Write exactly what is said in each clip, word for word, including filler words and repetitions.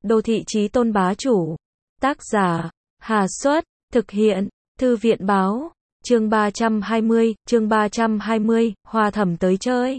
Đô thị chí tôn bá chủ. Tác giả, Hà Xuất, thực hiện, Thư viện báo, chương ba trăm hai mươi, chương ba trăm hai mươi, Hoa Thẩm tới chơi.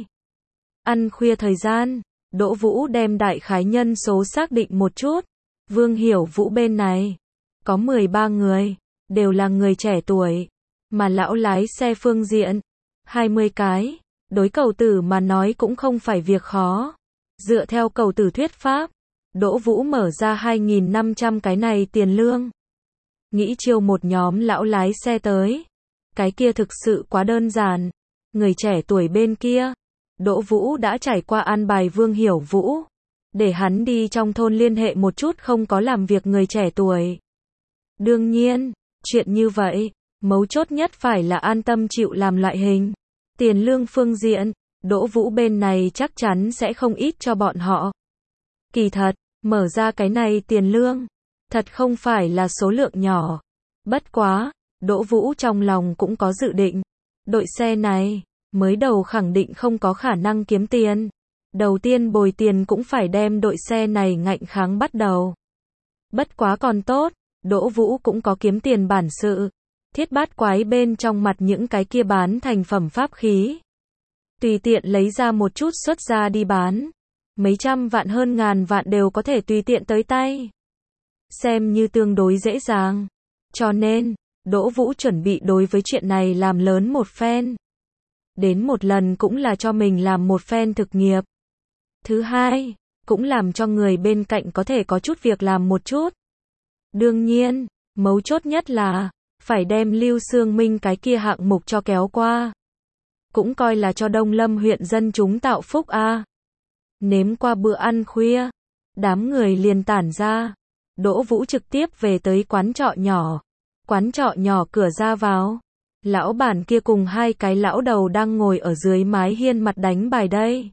Ăn khuya thời gian, Đỗ Vũ đem đại khái nhân số xác định một chút. Vương Hiểu Vũ bên này, có mười ba người, đều là người trẻ tuổi, mà lão lái xe phương diện, hai mươi cái, đối cầu tử mà nói cũng không phải việc khó. Dựa theo cầu tử thuyết pháp, Đỗ Vũ mở ra hai nghìn năm trăm cái này tiền lương. Nghĩ chiêu một nhóm lão lái xe tới. Cái kia thực sự quá đơn giản. Người trẻ tuổi bên kia, Đỗ Vũ đã trải qua an bài Vương Hiểu Vũ, để hắn đi trong thôn liên hệ một chút không có làm việc người trẻ tuổi. Đương nhiên, chuyện như vậy, mấu chốt nhất phải là an tâm chịu làm loại hình. Tiền lương phương diện, Đỗ Vũ bên này chắc chắn sẽ không ít cho bọn họ. Kỳ thật, mở ra cái này tiền lương, thật không phải là số lượng nhỏ. Bất quá, Đỗ Vũ trong lòng cũng có dự định. Đội xe này, mới đầu khẳng định không có khả năng kiếm tiền. Đầu tiên bồi tiền cũng phải đem đội xe này ngạnh kháng bắt đầu. Bất quá còn tốt, Đỗ Vũ cũng có kiếm tiền bản sự. Thiết bát quái bên trong mặt những cái kia bán thành phẩm pháp khí. Tùy tiện lấy ra một chút xuất ra đi bán. Mấy trăm vạn hơn ngàn vạn đều có thể tùy tiện tới tay. Xem như tương đối dễ dàng. Cho nên, Đỗ Vũ chuẩn bị đối với chuyện này làm lớn một phen. Đến một lần cũng là cho mình làm một phen thực nghiệp. Thứ hai, cũng làm cho người bên cạnh có thể có chút việc làm một chút. Đương nhiên, mấu chốt nhất là, phải đem Lưu Sương Minh cái kia hạng mục cho kéo qua. Cũng coi là cho Đông Lâm huyện dân chúng tạo phúc a. À. Nếm qua bữa ăn khuya, đám người liền tản ra. Đỗ Vũ trực tiếp về tới quán trọ nhỏ. Quán trọ nhỏ cửa ra vào. Lão bản kia cùng hai cái lão đầu đang ngồi ở dưới mái hiên mặt đánh bài đây.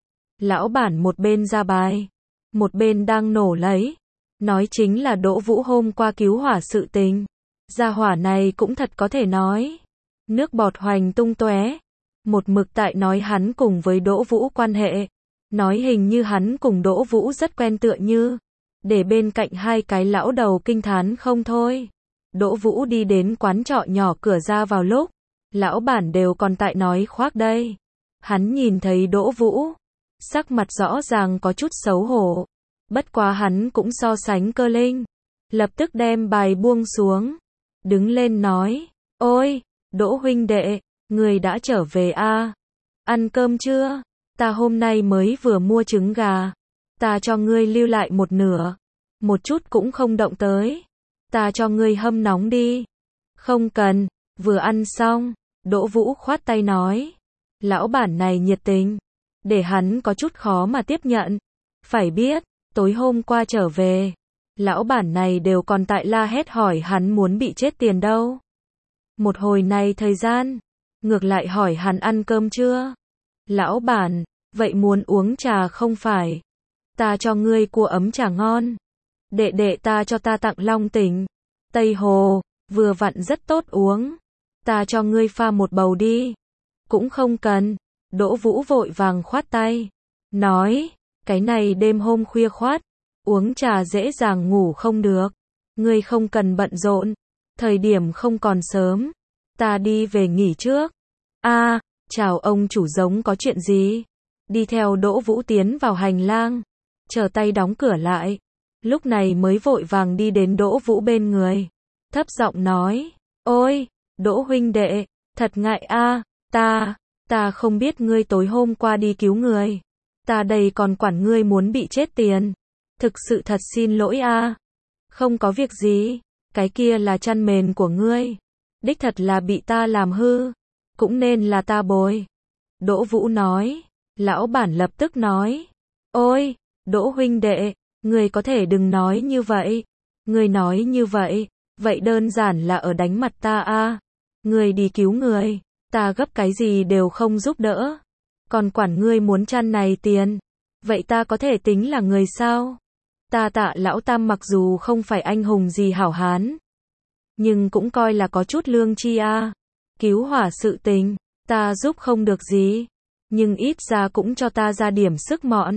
Lão bản một bên ra bài, một bên đang nổ lấy. Nói chính là Đỗ Vũ hôm qua cứu hỏa sự tình. Gia hỏa này cũng thật có thể nói. Nước bọt hoành tung tóe. Một mực tại nói hắn cùng với Đỗ Vũ quan hệ. Nói hình như hắn cùng Đỗ Vũ rất quen tựa như. Để bên cạnh hai cái lão đầu kinh thán không thôi. Đỗ Vũ đi đến quán trọ nhỏ cửa ra vào lúc. Lão bản đều còn tại nói khoác đây. Hắn nhìn thấy Đỗ Vũ. Sắc mặt rõ ràng có chút xấu hổ. Bất quá hắn cũng so sánh cơ linh. Lập tức đem bài buông xuống. Đứng lên nói. Ôi, Đỗ huynh đệ, người đã trở về a à? Ăn cơm chưa? Ta hôm nay mới vừa mua trứng gà. Ta cho ngươi lưu lại một nửa. Một chút cũng không động tới. Ta cho ngươi hâm nóng đi. Không cần, vừa ăn xong. Đỗ Vũ khoát tay nói. Lão bản này nhiệt tình. Để hắn có chút khó mà tiếp nhận. Phải biết, tối hôm qua trở về. Lão bản này đều còn tại la hét hỏi hắn muốn bị chết tiền đâu. Một hồi này thời gian. Ngược lại hỏi hắn ăn cơm chưa? Lão bản, vậy muốn uống trà không phải? Ta cho ngươi cua ấm trà ngon. Đệ đệ ta cho ta tặng Long Tỉnh. Tây Hồ, vừa vặn rất tốt uống. Ta cho ngươi pha một bầu đi. Cũng không cần. Đỗ Vũ vội vàng khoát tay. Nói, cái này đêm hôm khuya khoát. Uống trà dễ dàng ngủ không được. Ngươi không cần bận rộn. Thời điểm không còn sớm. Ta đi về nghỉ trước. A, à, chào ông chủ giống có chuyện gì? Đi theo Đỗ Vũ tiến vào hành lang. Chờ tay đóng cửa lại. Lúc này mới vội vàng đi đến Đỗ Vũ bên người. Thấp giọng nói. Ôi, Đỗ huynh đệ, thật ngại a, à, ta, ta không biết ngươi tối hôm qua đi cứu người. Ta đây còn quản ngươi muốn bị chết tiền. Thực sự thật xin lỗi a. À. Không có việc gì, cái kia là chăn mền của ngươi. Đích thật là bị ta làm hư. Cũng nên là ta bồi. Đỗ Vũ nói. Lão bản lập tức nói. Ôi, Đỗ huynh đệ, ngươi có thể đừng nói như vậy. Ngươi nói như vậy, vậy đơn giản là ở đánh mặt ta a. À. Ngươi đi cứu người, ta gấp cái gì đều không giúp đỡ. Còn quản ngươi muốn chăn này tiền. Vậy ta có thể tính là người sao? Ta Tạ lão tam mặc dù không phải anh hùng gì hảo hán. Nhưng cũng coi là có chút lương chi a. À. Cứu hỏa sự tình, ta giúp không được gì. Nhưng ít ra cũng cho ta ra điểm sức mọn.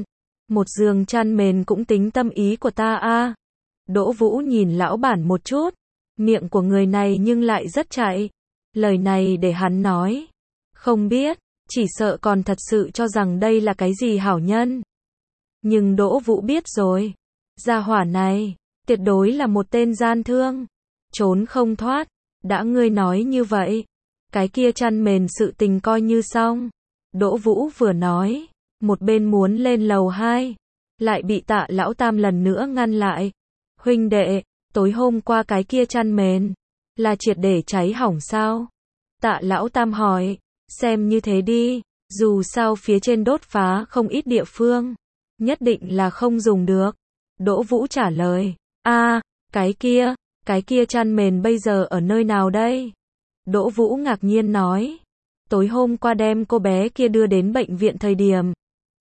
Một giường chăn mền cũng tính tâm ý của ta a. Đỗ Vũ nhìn lão bản một chút, miệng của người này nhưng lại rất chạy. Lời này để hắn nói, không biết, chỉ sợ còn thật sự cho rằng đây là cái gì hảo nhân. Nhưng Đỗ Vũ biết rồi, gia hỏa này, tuyệt đối là một tên gian thương, trốn không thoát. Đã ngươi nói như vậy, cái kia chăn mền sự tình coi như xong. Đỗ Vũ vừa nói, một bên muốn lên lầu hai, lại bị Tạ Lão Tam lần nữa ngăn lại. Huynh đệ, tối hôm qua cái kia chăn mền, là triệt để cháy hỏng sao? Tạ Lão Tam hỏi, xem như thế đi, dù sao phía trên đốt phá không ít địa phương, nhất định là không dùng được. Đỗ Vũ trả lời, a, cái kia, cái kia chăn mền bây giờ ở nơi nào đây? Đỗ Vũ ngạc nhiên nói, tối hôm qua đem cô bé kia đưa đến bệnh viện thời điểm,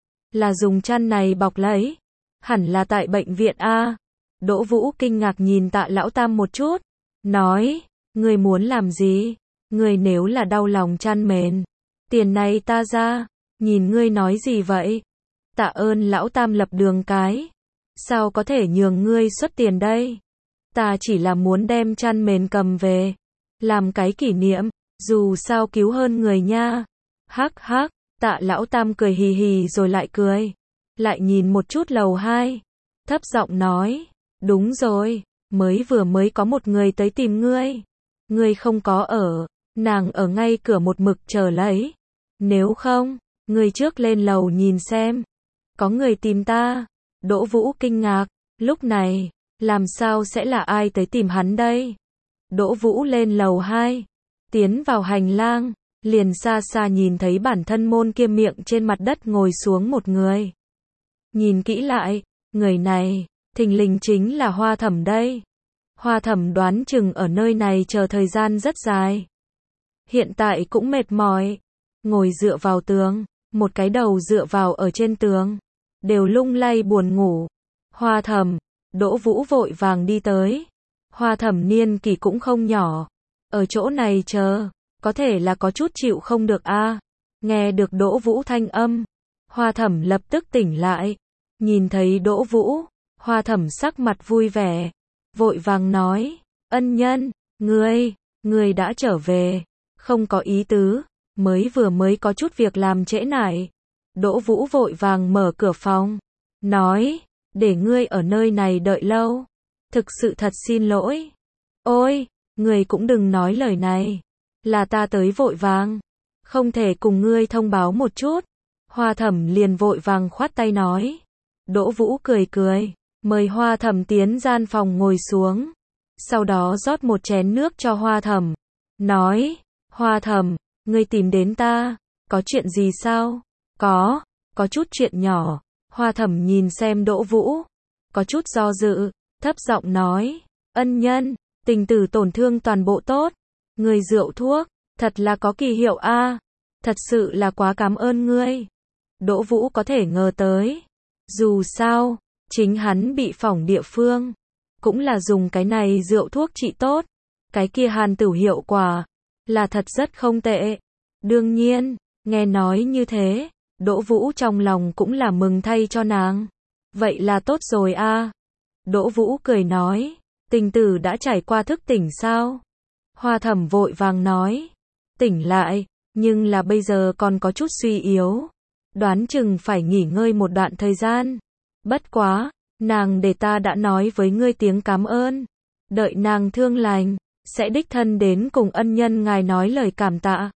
là dùng chăn này bọc lấy, hẳn là tại bệnh viện a. Đỗ Vũ kinh ngạc nhìn Tạ Lão Tam một chút, nói, ngươi muốn làm gì? Ngươi nếu là đau lòng chăn mền, tiền này ta ra, nhìn ngươi nói gì vậy? Tạ ơn Lão Tam lập đường cái, sao có thể nhường ngươi xuất tiền đây? Ta chỉ là muốn đem chăn mền cầm về, làm cái kỷ niệm, dù sao cứu hơn người nha. Hắc hắc, Tạ Lão Tam cười hì hì rồi lại cười, lại nhìn một chút lầu hai, thấp giọng nói, đúng rồi, mới vừa mới có một người tới tìm ngươi. Ngươi không có ở, nàng ở ngay cửa một mực chờ lấy. Nếu không, ngươi trước lên lầu nhìn xem. Có người tìm ta. Đỗ Vũ kinh ngạc, lúc này, làm sao sẽ là ai tới tìm hắn đây? Đỗ Vũ lên lầu hai, tiến vào hành lang, liền xa xa nhìn thấy bản thân môn kia miệng trên mặt đất ngồi xuống một người. Nhìn kỹ lại, người này, thình lình chính là Hoa Thẩm đây. Hoa Thẩm đoán chừng ở nơi này chờ thời gian rất dài. Hiện tại cũng mệt mỏi, ngồi dựa vào tường, một cái đầu dựa vào ở trên tường, đều lung lay buồn ngủ. Hoa Thẩm, Đỗ Vũ vội vàng đi tới. Hoa Thẩm niên kỷ cũng không nhỏ, ở chỗ này chờ, có thể là có chút chịu không được a. Nghe được Đỗ Vũ thanh âm, Hoa Thẩm lập tức tỉnh lại, nhìn thấy Đỗ Vũ, Hoa Thẩm sắc mặt vui vẻ, vội vàng nói, ân nhân, ngươi, ngươi đã trở về, không có ý tứ, mới vừa mới có chút việc làm trễ nải. Đỗ Vũ vội vàng mở cửa phòng, nói, để ngươi ở nơi này đợi lâu, thực sự thật xin lỗi. Ôi, ngươi cũng đừng nói lời này, là ta tới vội vàng, không thể cùng ngươi thông báo một chút. Hoa Thẩm liền vội vàng khoát tay nói. Đỗ Vũ cười cười, mời Hoa Thẩm tiến gian phòng ngồi xuống, sau đó rót một chén nước cho Hoa Thẩm, nói, Hoa Thẩm, ngươi tìm đến ta, có chuyện gì sao? Có, có chút chuyện nhỏ. Hoa Thẩm nhìn xem Đỗ Vũ, có chút do dự, thấp giọng nói, ân nhân, tình tử tổn thương toàn bộ tốt, người rượu thuốc, thật là có kỳ hiệu a, thật sự là quá cảm ơn ngươi. Đỗ Vũ có thể ngờ tới, dù sao, chính hắn bị phỏng địa phương, cũng là dùng cái này rượu thuốc trị tốt, cái kia hàn tử hiệu quả, là thật rất không tệ. Đương nhiên, nghe nói như thế, Đỗ Vũ trong lòng cũng là mừng thay cho nàng. Vậy là tốt rồi a. Đỗ Vũ cười nói, tình tử đã trải qua thức tỉnh sao? Hoa Thẩm vội vàng nói, tỉnh lại, nhưng là bây giờ còn có chút suy yếu, đoán chừng phải nghỉ ngơi một đoạn thời gian. Bất quá, nàng để ta đã nói với ngươi tiếng cảm ơn, đợi nàng thương lành, sẽ đích thân đến cùng ân nhân ngài nói lời cảm tạ.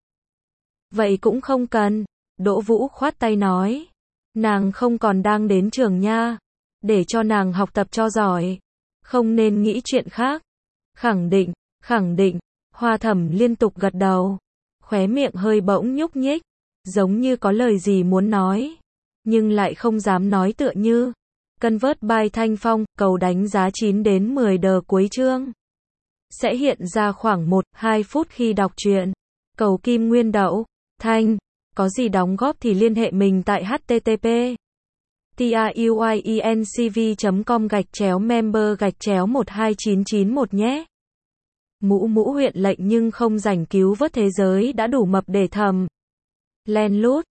Vậy cũng không cần. Đỗ Vũ khoát tay nói, nàng không còn đang đến trường nha, để cho nàng học tập cho giỏi, không nên nghĩ chuyện khác. Khẳng định, khẳng định. Hoa Thẩm liên tục gật đầu, khóe miệng hơi bỗng nhúc nhích, giống như có lời gì muốn nói, nhưng lại không dám nói tựa như. Convert by Thanh Phong, cầu đánh giá chín đến mười đờ cuối chương. Sẽ hiện ra khoảng một đến hai phút khi đọc truyện. Cầu kim nguyên đậu, Thanh. Có gì đóng góp thì liên hệ mình tại http truyencv chấm com gạch chéo member gạch chéo một hai chín chín một nhé. Mũ mũ huyện lệnh nhưng không rảnh cứu vớt thế giới đã đủ mập để thầm. Len lút.